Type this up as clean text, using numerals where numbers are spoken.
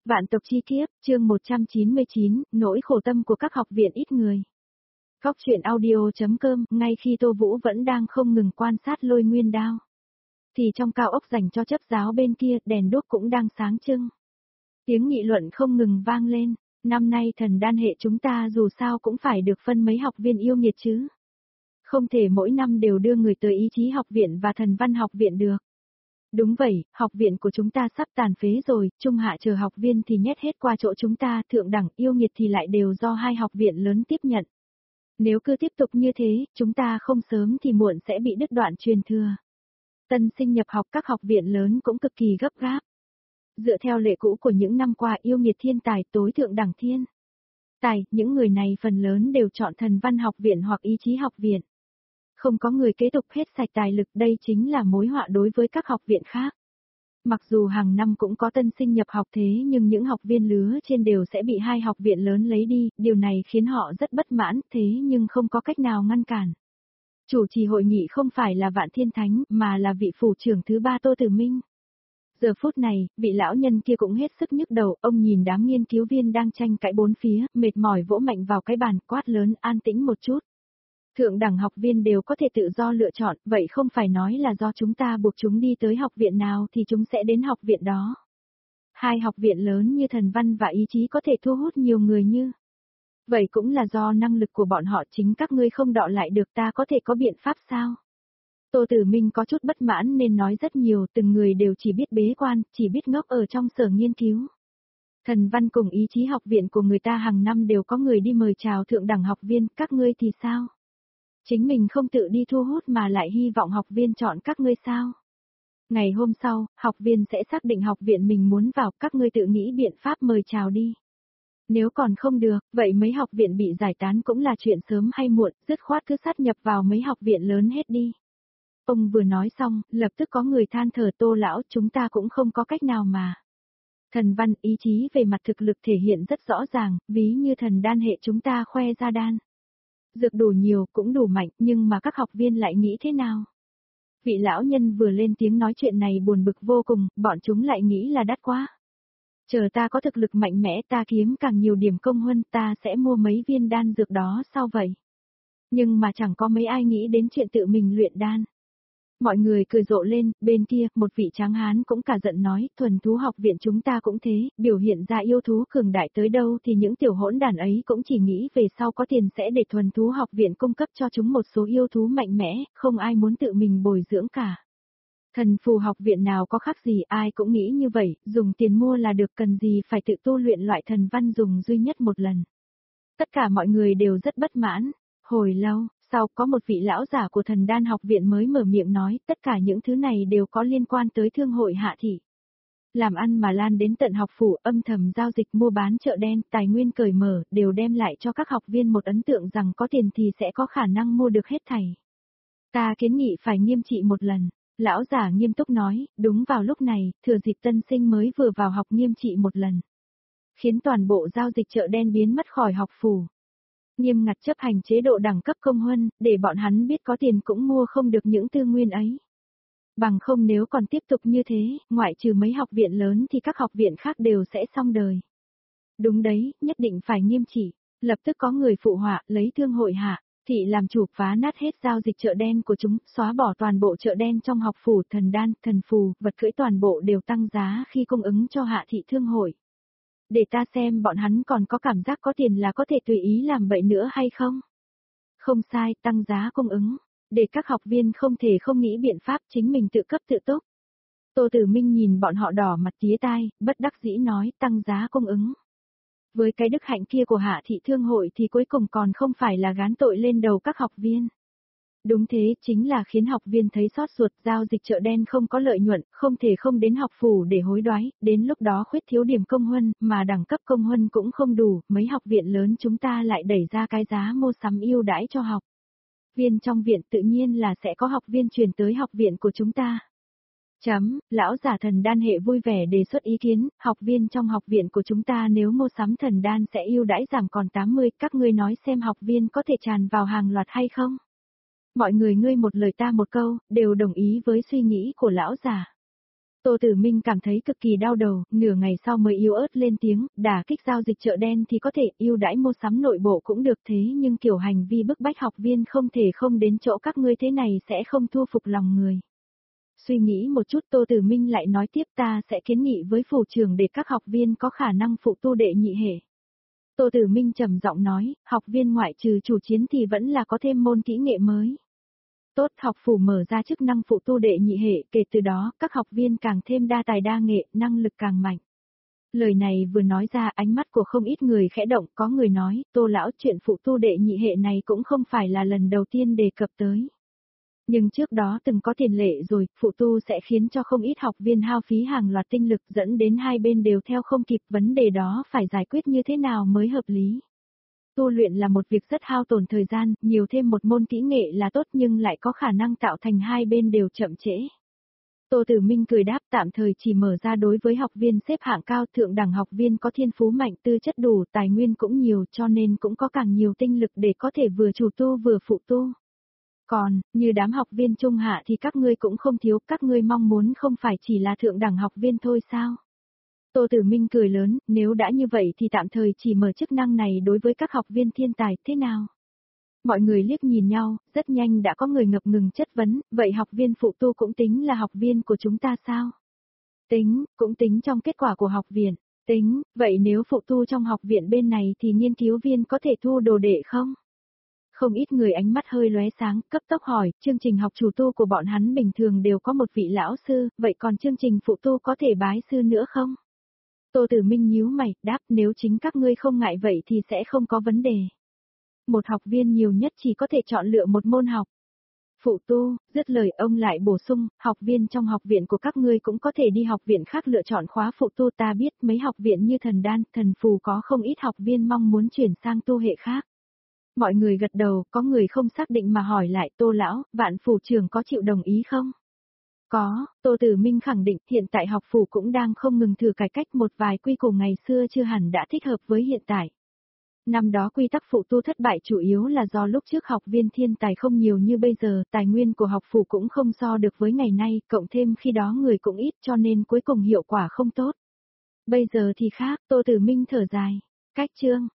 Vạn tộc chi kiếp, chương 199, nỗi khổ tâm của các học viện ít người. Góc truyện audio.com, ngay khi Tô Vũ vẫn đang không ngừng quan sát Lôi Nguyên Đao, thì trong cao ốc dành cho chấp giáo bên kia, đèn đuốc cũng đang sáng trưng. Tiếng nghị luận không ngừng vang lên, năm nay thần đan hệ chúng ta dù sao cũng phải được phân mấy học viên yêu nghiệt chứ. Không thể mỗi năm đều đưa người tới ý chí học viện và thần văn học viện được. Đúng vậy, học viện của chúng ta sắp tàn phế rồi, trung hạ chờ học viên thì nhét hết qua chỗ chúng ta, thượng đẳng yêu nghiệt thì lại đều do hai học viện lớn tiếp nhận. Nếu cứ tiếp tục như thế, chúng ta không sớm thì muộn sẽ bị đứt đoạn truyền thừa. Tân sinh nhập học các học viện lớn cũng cực kỳ gấp gáp. Dựa theo lệ cũ của những năm qua, yêu nghiệt thiên tài tối thượng đẳng thiên tài, những người này phần lớn đều chọn thần văn học viện hoặc ý chí học viện. Không có người kế tục hết sạch tài lực, đây chính là mối họa đối với các học viện khác. Mặc dù hàng năm cũng có tân sinh nhập học thế nhưng những học viên lứa trên đều sẽ bị hai học viện lớn lấy đi, điều này khiến họ rất bất mãn, thế nhưng không có cách nào ngăn cản. Chủ trì hội nghị không phải là Vạn Thiên Thánh mà là vị phủ trưởng thứ ba Tô Tử Minh. Giờ phút này, vị lão nhân kia cũng hết sức nhức đầu, ông nhìn đám nghiên cứu viên đang tranh cãi bốn phía, mệt mỏi vỗ mạnh vào cái bàn, quát lớn, an tĩnh một chút. Thượng đẳng học viên đều có thể tự do lựa chọn, vậy không phải nói là do chúng ta buộc chúng đi tới học viện nào thì chúng sẽ đến học viện đó. Hai học viện lớn như thần văn và ý chí có thể thu hút nhiều người như. Vậy cũng là do năng lực của bọn họ, chính các ngươi không đọ lại được, ta có thể có biện pháp sao? Tô Tử Minh có chút bất mãn nên nói rất nhiều, từng người đều chỉ biết bế quan, chỉ biết ngốc ở trong sở nghiên cứu. Thần văn cùng ý chí học viện của người ta hàng năm đều có người đi mời chào thượng đẳng học viên, các ngươi thì sao? Chính mình không tự đi thu hút mà lại hy vọng học viên chọn các ngươi sao? Ngày hôm sau, học viên sẽ xác định học viện mình muốn vào, các ngươi tự nghĩ biện pháp mời chào đi. Nếu còn không được, vậy mấy học viện bị giải tán cũng là chuyện sớm hay muộn, dứt khoát cứ sát nhập vào mấy học viện lớn hết đi. Ông vừa nói xong, lập tức có người than thở, Tô lão, chúng ta cũng không có cách nào mà. Thần văn ý chí về mặt thực lực thể hiện rất rõ ràng, ví như thần đan hệ chúng ta khoe ra đan. Dược đủ nhiều, cũng đủ mạnh, nhưng mà các học viên lại nghĩ thế nào? Vị lão nhân vừa lên tiếng nói chuyện này buồn bực vô cùng, bọn chúng lại nghĩ là đắt quá. Chờ ta có thực lực mạnh mẽ, ta kiếm càng nhiều điểm công huân, ta sẽ mua mấy viên đan dược đó sao vậy? Nhưng mà chẳng có mấy ai nghĩ đến chuyện tự mình luyện đan. Mọi người cười rộ lên, bên kia, một vị tráng hán cũng cả giận nói, thuần thú học viện chúng ta cũng thế, biểu hiện ra yêu thú cường đại tới đâu thì những tiểu hỗn đàn ấy cũng chỉ nghĩ về sau có tiền sẽ để thuần thú học viện cung cấp cho chúng một số yêu thú mạnh mẽ, không ai muốn tự mình bồi dưỡng cả. Thần phù học viện nào có khác gì, ai cũng nghĩ như vậy, dùng tiền mua là được, cần gì phải tự tu luyện loại thần văn dùng duy nhất một lần. Tất cả mọi người đều rất bất mãn. Hồi lâu, sau có một vị lão giả của thần đan học viện mới mở miệng nói, tất cả những thứ này đều có liên quan tới thương hội Hạ Thị. Làm ăn mà lan đến tận học phủ, âm thầm giao dịch mua bán chợ đen, tài nguyên cởi mở, đều đem lại cho các học viên một ấn tượng rằng có tiền thì sẽ có khả năng mua được hết thảy. Ta kiến nghị phải nghiêm trị một lần. Lão giả nghiêm túc nói, đúng vào lúc này, thừa dịp tân sinh mới vừa vào học nghiêm trị một lần. Khiến toàn bộ giao dịch chợ đen biến mất khỏi học phủ. Nghiêm ngặt chấp hành chế độ đẳng cấp công huân, để bọn hắn biết có tiền cũng mua không được những tư nguyên ấy. Bằng không nếu còn tiếp tục như thế, ngoại trừ mấy học viện lớn thì các học viện khác đều sẽ xong đời. Đúng đấy, nhất định phải nghiêm trị. Lập tức có người phụ họa, lấy thương hội Hạ Thị làm chủ, phá nát hết giao dịch chợ đen của chúng, xóa bỏ toàn bộ chợ đen trong học phủ, thần đan, thần phù, vật cưỡi toàn bộ đều tăng giá khi cung ứng cho Hạ Thị thương hội. Để ta xem bọn hắn còn có cảm giác có tiền là có thể tùy ý làm bậy nữa hay không? Không sai, tăng giá cung ứng. Để các học viên không thể không nghĩ biện pháp chính mình tự cấp tự túc. Tô Tử Minh nhìn bọn họ đỏ mặt tía tai, bất đắc dĩ nói tăng giá cung ứng. Với cái đức hạnh kia của Hạ Thị thương hội thì cuối cùng còn không phải là gán tội lên đầu các học viên. Đúng thế, chính là khiến học viên thấy xót ruột, giao dịch chợ đen không có lợi nhuận, không thể không đến học phủ để hối đoái, đến lúc đó khuyết thiếu điểm công huân, mà đẳng cấp công huân cũng không đủ, mấy học viện lớn chúng ta lại đẩy ra cái giá mua sắm ưu đãi cho học viên trong viện, tự nhiên là sẽ có học viên chuyển tới học viện của chúng ta. Lão giả thần đan hệ vui vẻ đề xuất ý kiến, học viên trong học viện của chúng ta nếu mua sắm thần đan sẽ ưu đãi giảm còn 80, các ngươi nói xem học viên có thể tràn vào hàng loạt hay không? Mọi người ngươi một lời ta một câu, đều đồng ý với suy nghĩ của lão già. Tô Tử Minh cảm thấy cực kỳ đau đầu, nửa ngày sau mới yếu ớt lên tiếng, đả kích giao dịch chợ đen thì có thể, ưu đãi mua sắm nội bộ cũng được, thế nhưng kiểu hành vi bức bách học viên không thể không đến chỗ các ngươi thế này sẽ không thu phục lòng người. Suy nghĩ một chút Tô Tử Minh lại nói tiếp, ta sẽ kiến nghị với phủ trưởng để các học viên có khả năng phụ tu đệ nhị hệ. Tô Tử Minh trầm giọng nói, học viên ngoại trừ chủ chiến thì vẫn là có thêm môn kỹ nghệ mới. Tốt, học phủ mở ra chức năng phụ tu đệ nhị hệ, kể từ đó, các học viên càng thêm đa tài đa nghệ, năng lực càng mạnh. Lời này vừa nói ra, ánh mắt của không ít người khẽ động, có người nói, Tô lão, chuyện phụ tu đệ nhị hệ này cũng không phải là lần đầu tiên đề cập tới. Nhưng trước đó từng có tiền lệ rồi, phụ tu sẽ khiến cho không ít học viên hao phí hàng loạt tinh lực, dẫn đến hai bên đều theo không kịp, vấn đề đó phải giải quyết như thế nào mới hợp lý. Tu luyện là một việc rất hao tổn thời gian, nhiều thêm một môn kỹ nghệ là tốt nhưng lại có khả năng tạo thành hai bên đều chậm trễ. Tô Tử Minh cười đáp, tạm thời chỉ mở ra đối với học viên xếp hạng cao, thượng đẳng học viên có thiên phú mạnh, tư chất đủ, tài nguyên cũng nhiều, cho nên cũng có càng nhiều tinh lực để có thể vừa chủ tu vừa phụ tu. Còn, như đám học viên trung hạ thì các ngươi cũng không thiếu, các ngươi mong muốn không phải chỉ là thượng đẳng học viên thôi sao? Tô Tử Minh cười lớn, nếu đã như vậy thì tạm thời chỉ mở chức năng này đối với các học viên thiên tài, thế nào? Mọi người liếc nhìn nhau, rất nhanh đã có người ngập ngừng chất vấn, vậy học viên phụ tu cũng tính là học viên của chúng ta sao? Tính, cũng tính trong kết quả của học viện. Tính, vậy nếu phụ tu trong học viện bên này thì nghiên cứu viên có thể thu đồ đệ không? Không ít người ánh mắt hơi lóe sáng, cấp tốc hỏi, chương trình học chủ tu của bọn hắn bình thường đều có một vị lão sư, vậy còn chương trình phụ tu có thể bái sư nữa không? Tô Tử Minh nhíu mày, đáp, nếu chính các ngươi không ngại vậy thì sẽ không có vấn đề. Một học viên nhiều nhất chỉ có thể chọn lựa một môn học. Phụ tu, dứt lời ông lại bổ sung, học viên trong học viện của các ngươi cũng có thể đi học viện khác lựa chọn khóa phụ tu, ta biết mấy học viện như thần đan, thần phù có không ít học viên mong muốn chuyển sang tu hệ khác. Mọi người gật đầu, có người không xác định mà hỏi lại, Tô lão, Vạn phủ trưởng có chịu đồng ý không? Có, Tô Tử Minh khẳng định, hiện tại học phủ cũng đang không ngừng thử cải cách, một vài quy củ ngày xưa chưa hẳn đã thích hợp với hiện tại. Năm đó quy tắc phụ tu thất bại chủ yếu là do lúc trước học viên thiên tài không nhiều như bây giờ, tài nguyên của học phủ cũng không so được với ngày nay, cộng thêm khi đó người cũng ít cho nên cuối cùng hiệu quả không tốt. Bây giờ thì khác, Tô Tử Minh thở dài. Cách chương